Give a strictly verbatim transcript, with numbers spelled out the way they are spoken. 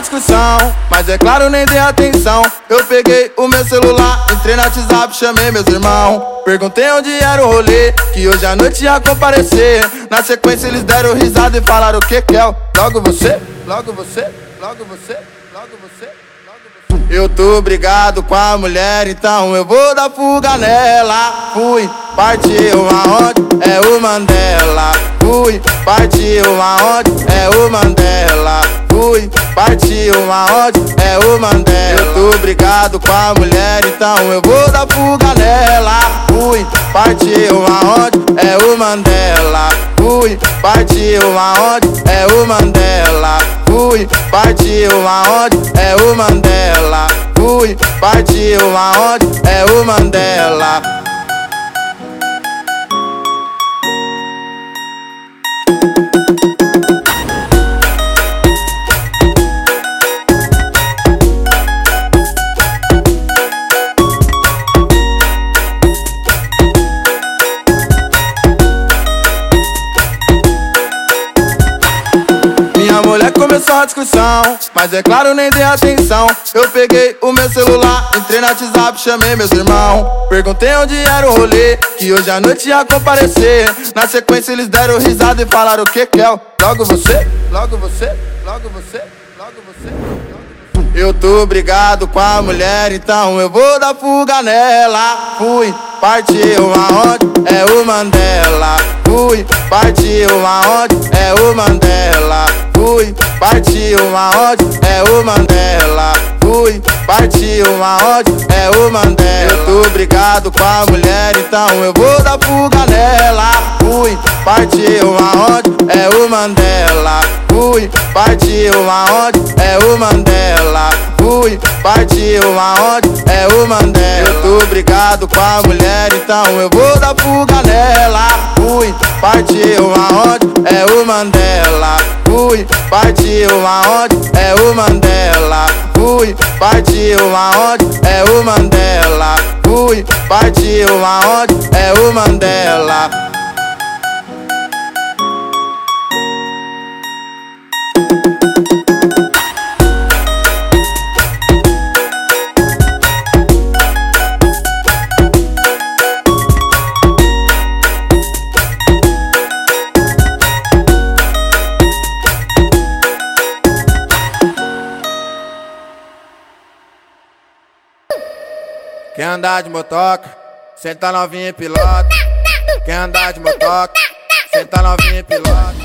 discussão, mas é claro, nem dei atenção. Eu peguei o meu celular, entrei no WhatsApp, chamei meus irmãos. Perguntei onde era o rolê, que hoje à noite ia comparecer. Na sequência eles deram risada e falaram: o que que é? Logo você, logo você, logo você, logo você, logo você. Eu tô brigado com a mulher, então eu vou dar fuga nela. Fui, partiu aonde? É o Mandela. Fui, partiu aonde? É o Mandela. Fui, partiu aonde? É o Mandela. Eu tô brigado com a mulher, então eu vou dar fuga nela. Fui, partiu aonde? É o Mandela. Fui, partiu aonde? É o Mandela. Fui, partiu aonde? É o Mandela. Fui, partiu aonde? É o Mandela. Minha mulher começou a discussão, mas é claro, nem dei atenção. Eu peguei o meu celular, entrei no WhatsApp, chamei meus irmãos. Perguntei onde era o rolê, que hoje à noite ia comparecer. Na sequência eles deram risada e falaram: o que que é? Logo você, logo você, logo você, logo você, logo você. Eu tô brigado com a mulher, então eu vou dar fuga nela. Fui, partiu aonde? É o Mandela. Fui, partiu aonde? É o Mandela. Fui, partiu aonde? É o Mandela. Fui, partiu aonde? É o Mandela. Eu tô brigado com a mulher, então eu vou dar fuga nela. Fui, partiu aonde? É o Mandela. Fui, partiu aonde? É o Mandela. Fui, partiu aonde? É o Mandela. Eu tô brigado com a mulher, então eu vou dar fuga nela. Fui, partiu aonde? É o Mandela. Fui, partiu aonde? É o Mandela. Fui, partiu aonde? É o Mandela. Fui, partiu aonde? É o Mandela. Quer andar de motoca? Senta novinha e pilota. Quer andar de motoca? Senta novinha e pilota.